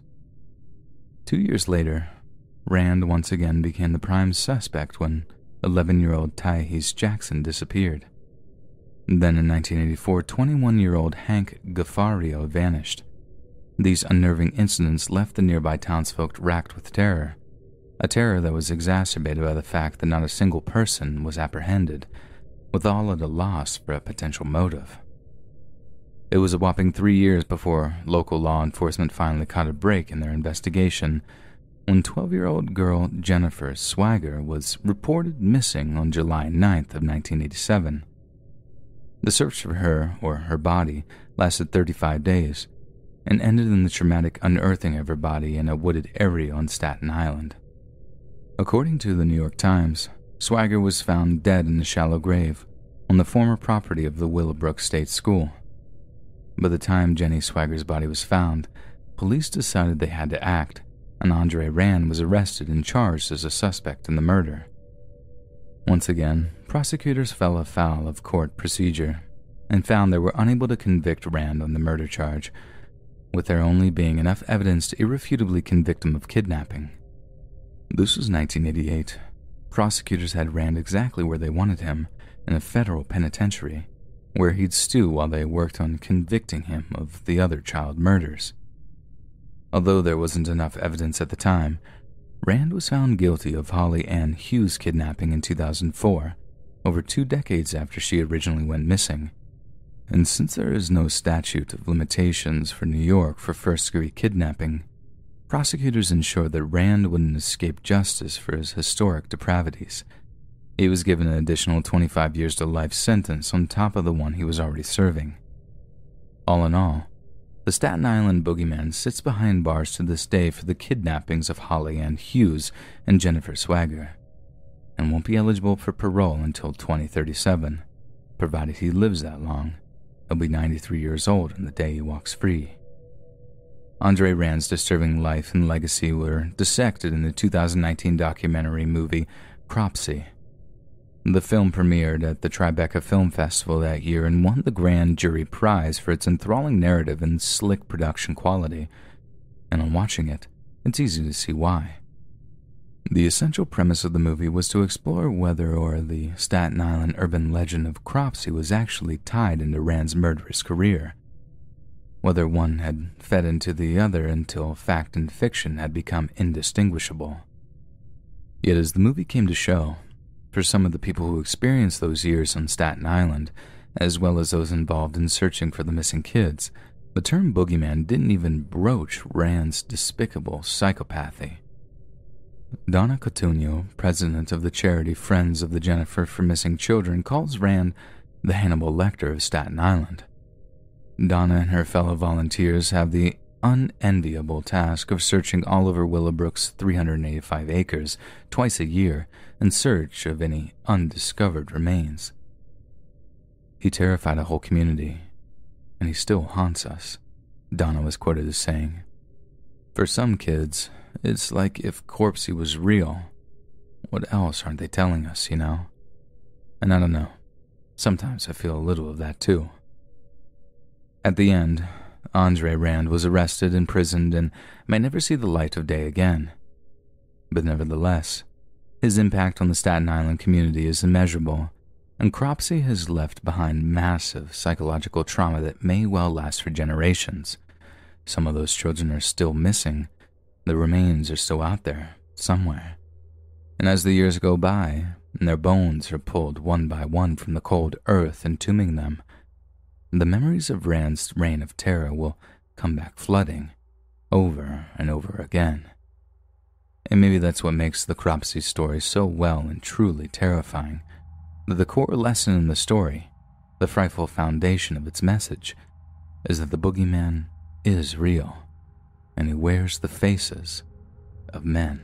Two years later, Rand once again became the prime suspect when eleven-year-old Tyahese Jackson disappeared. Then in nineteen eighty-four, twenty-one-year-old Hank Gaffario vanished. These unnerving incidents left the nearby townsfolk racked with terror, a terror that was exacerbated by the fact that not a single person was apprehended, with all at a loss for a potential motive. It was a whopping three years before local law enforcement finally caught a break in their investigation, when twelve-year-old girl Jennifer Swagger was reported missing on July ninth of nineteen eighty-seven. The search for her, or her body, lasted thirty-five days, and ended in the traumatic unearthing of her body in a wooded area on Staten Island. According to the New York Times, Swagger was found dead in a shallow grave on the former property of the Willowbrook State School. By the time Jenny Swagger's body was found, police decided they had to act, and Andre Rand was arrested and charged as a suspect in the murder. Once again, prosecutors fell afoul of court procedure and found they were unable to convict Rand on the murder charge, with there only being enough evidence to irrefutably convict him of kidnapping. This was nineteen eighty-eight. Prosecutors had Rand exactly where they wanted him, in a federal penitentiary, where he'd stew while they worked on convicting him of the other child murders. Although there wasn't enough evidence at the time, Rand was found guilty of Holly Ann Hughes' kidnapping in two thousand four, over two decades after she originally went missing. And since there is no statute of limitations for New York for first-degree kidnapping, prosecutors ensured that Rand wouldn't escape justice for his historic depravities. He was given an additional twenty-five years to life sentence on top of the one he was already serving. All in all, the Staten Island boogeyman sits behind bars to this day for the kidnappings of Holly Ann Hughes and Jennifer Swagger, and won't be eligible for parole until twenty thirty-seven, provided he lives that long. He'll be ninety-three years old on the day he walks free. Andre Rand's disturbing life and legacy were dissected in the two thousand nineteen documentary movie Cropsey. The film premiered at the Tribeca Film Festival that year and won the Grand Jury Prize for its enthralling narrative and slick production quality, and on watching it, it's easy to see why. The essential premise of the movie was to explore whether or the Staten Island urban legend of Cropsey was actually tied into Rand's murderous career, whether one had fed into the other until fact and fiction had become indistinguishable. Yet as the movie came to show, for some of the people who experienced those years on Staten Island, as well as those involved in searching for the missing kids, the term boogeyman didn't even broach Rand's despicable psychopathy. Donna Cotugno, president of the charity Friends of the Jennifer for Missing Children, calls Rand the Hannibal Lecter of Staten Island, Donna and her fellow volunteers have the unenviable task of searching all over Willowbrook's three hundred eighty-five acres twice a year in search of any undiscovered remains. He terrified a whole community, and he still haunts us, Donna was quoted as saying. For some kids, it's like if Corpsey was real. What else aren't they telling us, you know? And I don't know. Sometimes I feel a little of that too. At the end, Andre Rand was arrested, imprisoned, and may never see the light of day again. But nevertheless, his impact on the Staten Island community is immeasurable, and Cropsey has left behind massive psychological trauma that may well last for generations. Some of those children are still missing. The remains are still out there, somewhere. And as the years go by, and their bones are pulled one by one from the cold earth entombing them, the memories of Rand's reign of terror will come back flooding, over and over again. And maybe that's what makes the Cropsey story so well and truly terrifying, that the core lesson in the story, the frightful foundation of its message, is that the boogeyman is real, and he wears the faces of men.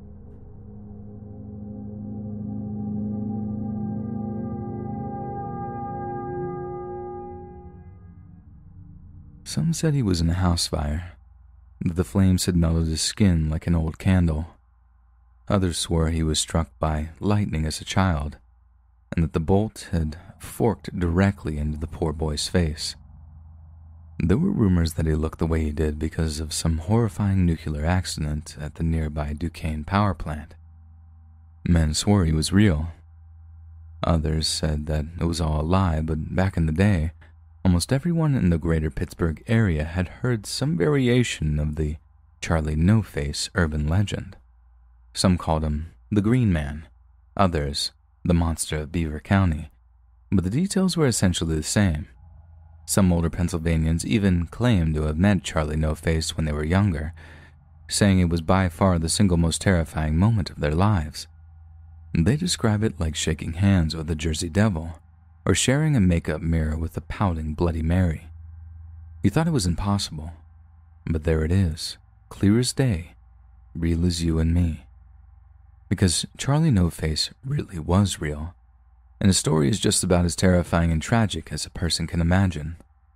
Some said he was in a house fire, that the flames had melted his skin like an old candle. Others swore he was struck by lightning as a child, and that the bolt had forked directly into the poor boy's face. There were rumors that he looked the way he did because of some horrifying nuclear accident at the nearby Duquesne power plant. Men swore he was real. Others said that it was all a lie, but back in the day, almost everyone in the greater Pittsburgh area had heard some variation of the Charlie No-Face urban legend. Some called him the Green Man, others the Monster of Beaver County, but the details were essentially the same. Some older Pennsylvanians even claimed to have met Charlie No-Face when they were younger, saying it was by far the single most terrifying moment of their lives. They describe it like shaking hands with the Jersey Devil, or sharing a makeup mirror with a pouting Bloody Mary. He thought it was impossible, but there it is, clear as day, real as you and me. Because Charlie No-Face really was real, and his story is just about as terrifying and tragic as a person can imagine.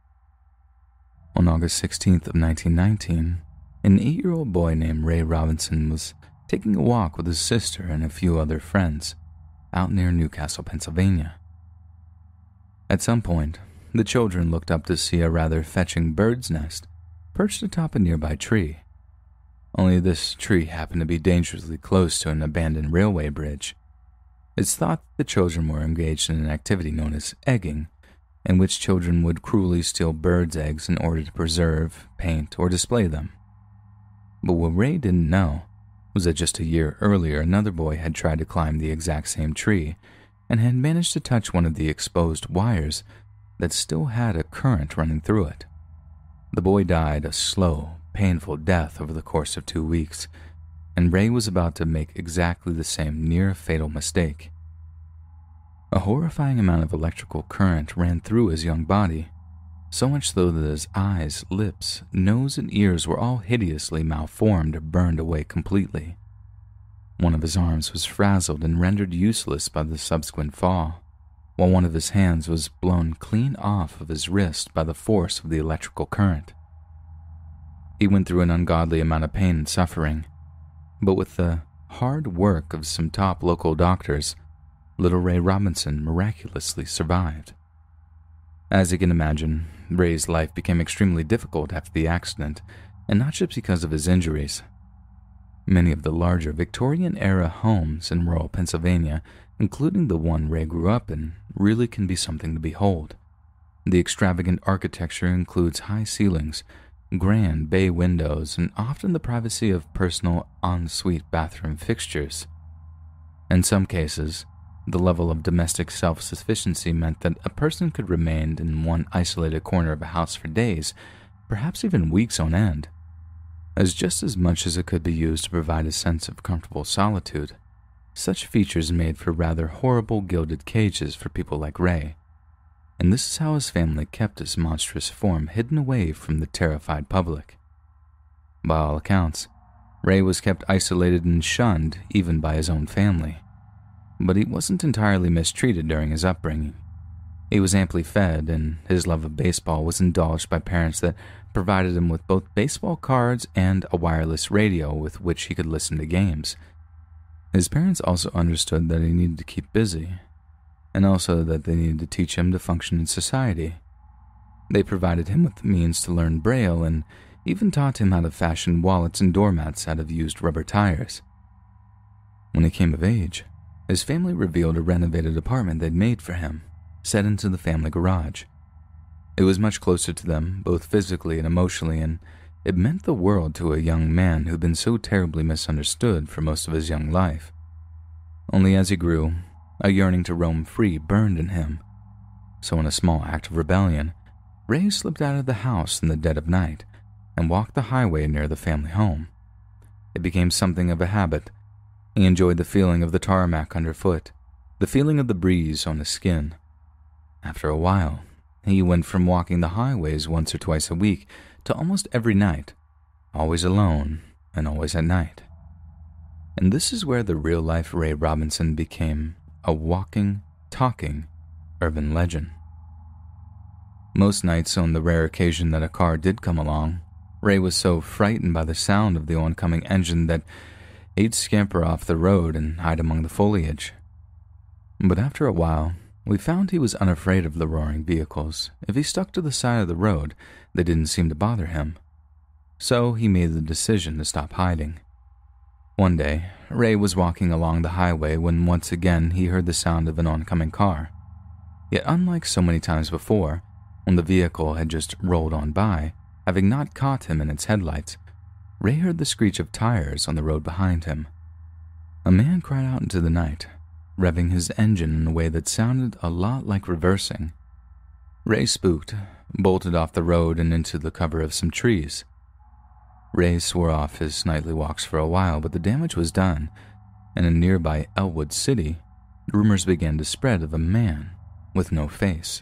On August sixteenth of nineteen nineteen, an eight-year-old boy named Ray Robinson was taking a walk with his sister and a few other friends out near Newcastle, Pennsylvania. At some point, the children looked up to see a rather fetching bird's nest perched atop a nearby tree. Only this tree happened to be dangerously close to an abandoned railway bridge. It's thought the children were engaged in an activity known as egging, in which children would cruelly steal birds' eggs in order to preserve, paint, or display them. But what Ray didn't know was that just a year earlier another boy had tried to climb the exact same tree and had managed to touch one of the exposed wires that still had a current running through it. The boy died a slow, painful death over the course of two weeks, and Ray was about to make exactly the same near-fatal mistake. A horrifying amount of electrical current ran through his young body, so much so that his eyes, lips, nose, and ears were all hideously malformed or burned away completely. One of his arms was frazzled and rendered useless by the subsequent fall, while one of his hands was blown clean off of his wrist by the force of the electrical current. He went through an ungodly amount of pain and suffering, but with the hard work of some top local doctors, little Ray Robinson miraculously survived. As you can imagine, Ray's life became extremely difficult after the accident, and not just because of his injuries. Many of the larger Victorian-era homes in rural Pennsylvania, including the one Ray grew up in, really can be something to behold. The extravagant architecture includes high ceilings, grand bay windows, and often the privacy of personal ensuite bathroom fixtures. In some cases, the level of domestic self-sufficiency meant that a person could remain in one isolated corner of a house for days, perhaps even weeks on end, as just as much as it could be used to provide a sense of comfortable solitude. Such features made for rather horrible gilded cages for people like Ray. and this is how his family kept his monstrous form hidden away from the terrified public. By all accounts, Ray was kept isolated and shunned even by his own family, but he wasn't entirely mistreated during his upbringing. He was amply fed, and his love of baseball was indulged by parents that provided him with both baseball cards and a wireless radio with which he could listen to games. His parents also understood that he needed to keep busy, and also that they needed to teach him to function in society. They provided him with the means to learn Braille and even taught him how to fashion wallets and doormats out of used rubber tires. When he came of age, his family revealed a renovated apartment they'd made for him, set into the family garage. It was much closer to them, both physically and emotionally, and it meant the world to a young man who'd been so terribly misunderstood for most of his young life. Only as he grew, a yearning to roam free burned in him. So in a small act of rebellion, Ray slipped out of the house in the dead of night and walked the highway near the family home. It became something of a habit. He enjoyed the feeling of the tarmac underfoot, the feeling of the breeze on his skin. After a while, he went from walking the highways once or twice a week to almost every night, always alone and always at night. And this is where the real-life Ray Robinson became a walking, talking urban legend. Most nights, on the rare occasion that a car did come along, Ray was so frightened by the sound of the oncoming engine that he'd scamper off the road and hide among the foliage. But after a while, we found he was unafraid of the roaring vehicles. If he stuck to the side of the road, they didn't seem to bother him. So he made the decision to stop hiding. One day, Ray was walking along the highway when once again he heard the sound of an oncoming car. Yet unlike so many times before, when the vehicle had just rolled on by, having not caught him in its headlights, Ray heard the screech of tires on the road behind him. A man cried out into the night, revving his engine in a way that sounded a lot like reversing. Ray spooked, bolted off the road and into the cover of some trees. Ray swore off his nightly walks for a while, but the damage was done, and in nearby Elwood City, rumors began to spread of a man with no face.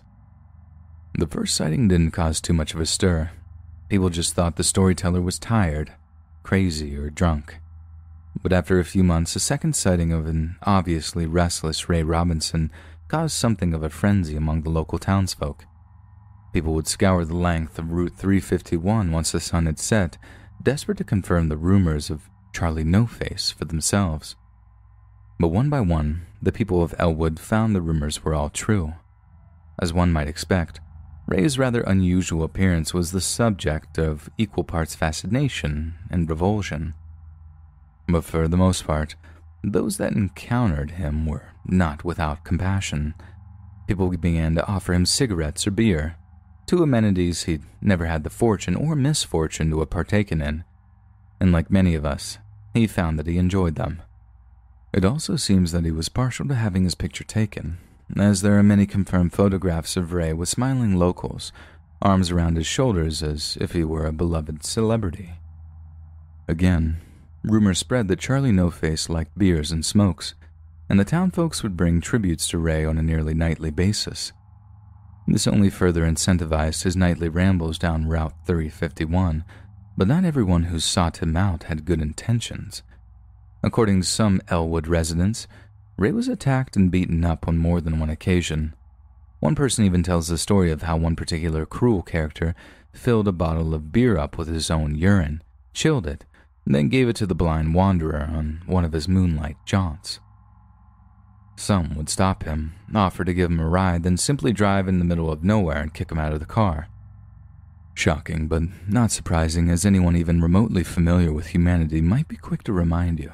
The first sighting didn't cause too much of a stir. People just thought the storyteller was tired, crazy, or drunk. But after a few months, a second sighting of an obviously restless Ray Robinson caused something of a frenzy among the local townsfolk. People would scour the length of Route three fifty-one once the sun had set, desperate to confirm the rumors of Charlie No-Face for themselves. But one by one, the people of Elwood found the rumors were all true. As one might expect, Ray's rather unusual appearance was the subject of equal parts fascination and revulsion. But for the most part, those that encountered him were not without compassion. People began to offer him cigarettes or beer, two amenities he'd never had the fortune or misfortune to have partaken in, and like many of us, he found that he enjoyed them. It also seems that he was partial to having his picture taken, as there are many confirmed photographs of Ray with smiling locals, arms around his shoulders as if he were a beloved celebrity. Again, rumors spread that Charlie No-Face liked beers and smokes, and the town folks would bring tributes to Ray on a nearly nightly basis. This only further incentivized his nightly rambles down Route three fifty-one, but not everyone who sought him out had good intentions. According to some Elwood residents, Ray was attacked and beaten up on more than one occasion. One person even tells the story of how one particular cruel character filled a bottle of beer up with his own urine, chilled it, and then gave it to the blind wanderer on one of his moonlight jaunts. Some would stop him, offer to give him a ride, then simply drive in the middle of nowhere and kick him out of the car. Shocking, but not surprising, as anyone even remotely familiar with humanity might be quick to remind you.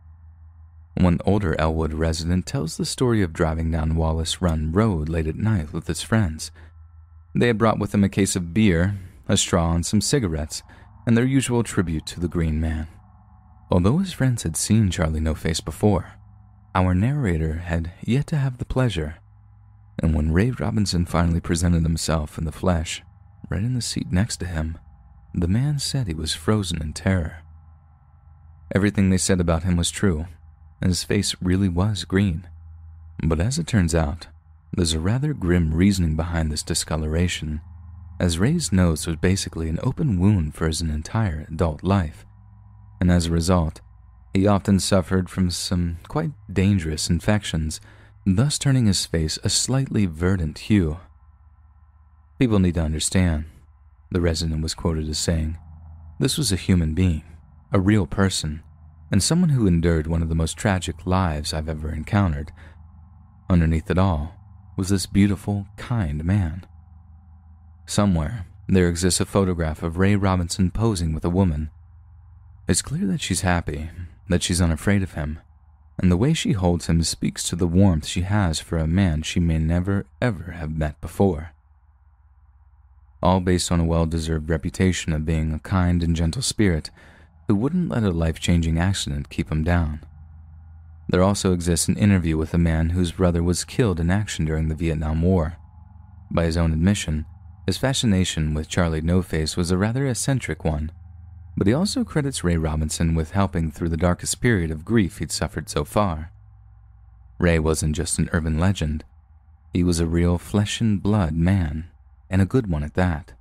One older Elwood resident tells the story of driving down Wallace Run Road late at night with his friends. They had brought with them a case of beer, a straw, and some cigarettes, and their usual tribute to the Green Man. Although his friends had seen Charlie No-Face before, our narrator had yet to have the pleasure, and when Ray Robinson finally presented himself in the flesh, right in the seat next to him, the man said he was frozen in terror. Everything they said about him was true, and his face really was green. But as it turns out, There's a rather grim reasoning behind this discoloration, as Ray's nose was basically an open wound for his entire adult life, and as a result, he often suffered from some quite dangerous infections, thus turning his face a slightly verdant hue. People need to understand, the resident was quoted as saying, this was a human being, a real person, and someone who endured one of the most tragic lives I've ever encountered. Underneath it all was this beautiful, kind man. Somewhere, there exists a photograph of Ray Robinson posing with a woman. It's clear that she's happy, that she's unafraid of him, and the way she holds him speaks to the warmth she has for a man she may never, ever have met before. All based on a well-deserved reputation of being a kind and gentle spirit who wouldn't let a life-changing accident keep him down. There also exists an interview with a man whose brother was killed in action during the Vietnam War. By his own admission, his fascination with Charlie No-Face was a rather eccentric one, but he also credits Ray Robinson with helping through the darkest period of grief he'd suffered so far. Ray wasn't just an urban legend. He was a real flesh-and-blood man, and a good one at that.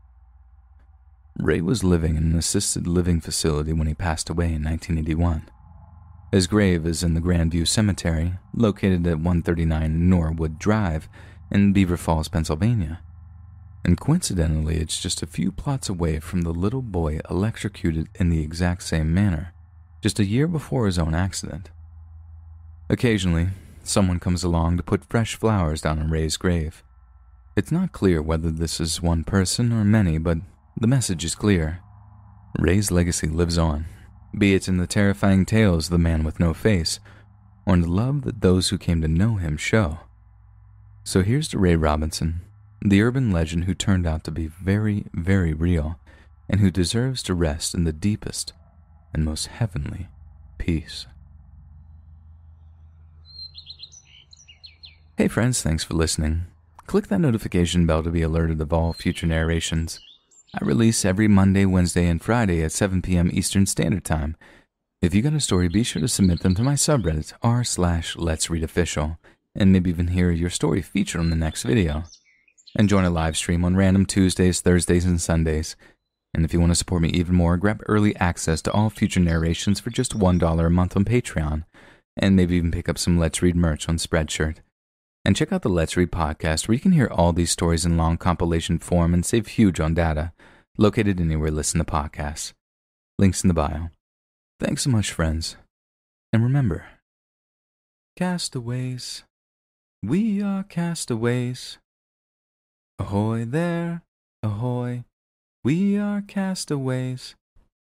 Ray was living in an assisted living facility when he passed away in nineteen eighty-one. His grave is in the Grandview Cemetery, located at one thirty-nine Norwood Drive in Beaver Falls, Pennsylvania. And coincidentally, it's just a few plots away from the little boy electrocuted in the exact same manner, just a year before his own accident. Occasionally, someone comes along to put fresh flowers down on Ray's grave. It's not clear whether this is one person or many, but the message is clear. Ray's legacy lives on, be it in the terrifying tales of the man with no face, or in the love that those who came to know him show. So here's to Ray Robinson, the urban legend who turned out to be very, very real, and who deserves to rest in the deepest and most heavenly peace. Hey friends, thanks for listening. Click that notification bell to be alerted of all future narrations. I release every Monday, Wednesday, and Friday at seven p.m. Eastern Standard Time. If you got a story, be sure to submit them to my subreddit r slash Let's Read Official, and maybe even hear your story featured on the next video. And join a live stream on random Tuesdays, Thursdays, and Sundays. And if you want to support me even more, grab early access to all future narrations for just one dollar a month on Patreon, and maybe even pick up some Let's Read merch on Spreadshirt. And check out the Let's Read podcast, where you can hear all these stories in long compilation form and save huge on data, located anywhere you listen to podcasts. Links in the bio. Thanks so much, friends. And remember, castaways, we are castaways. Ahoy there, ahoy, we are castaways.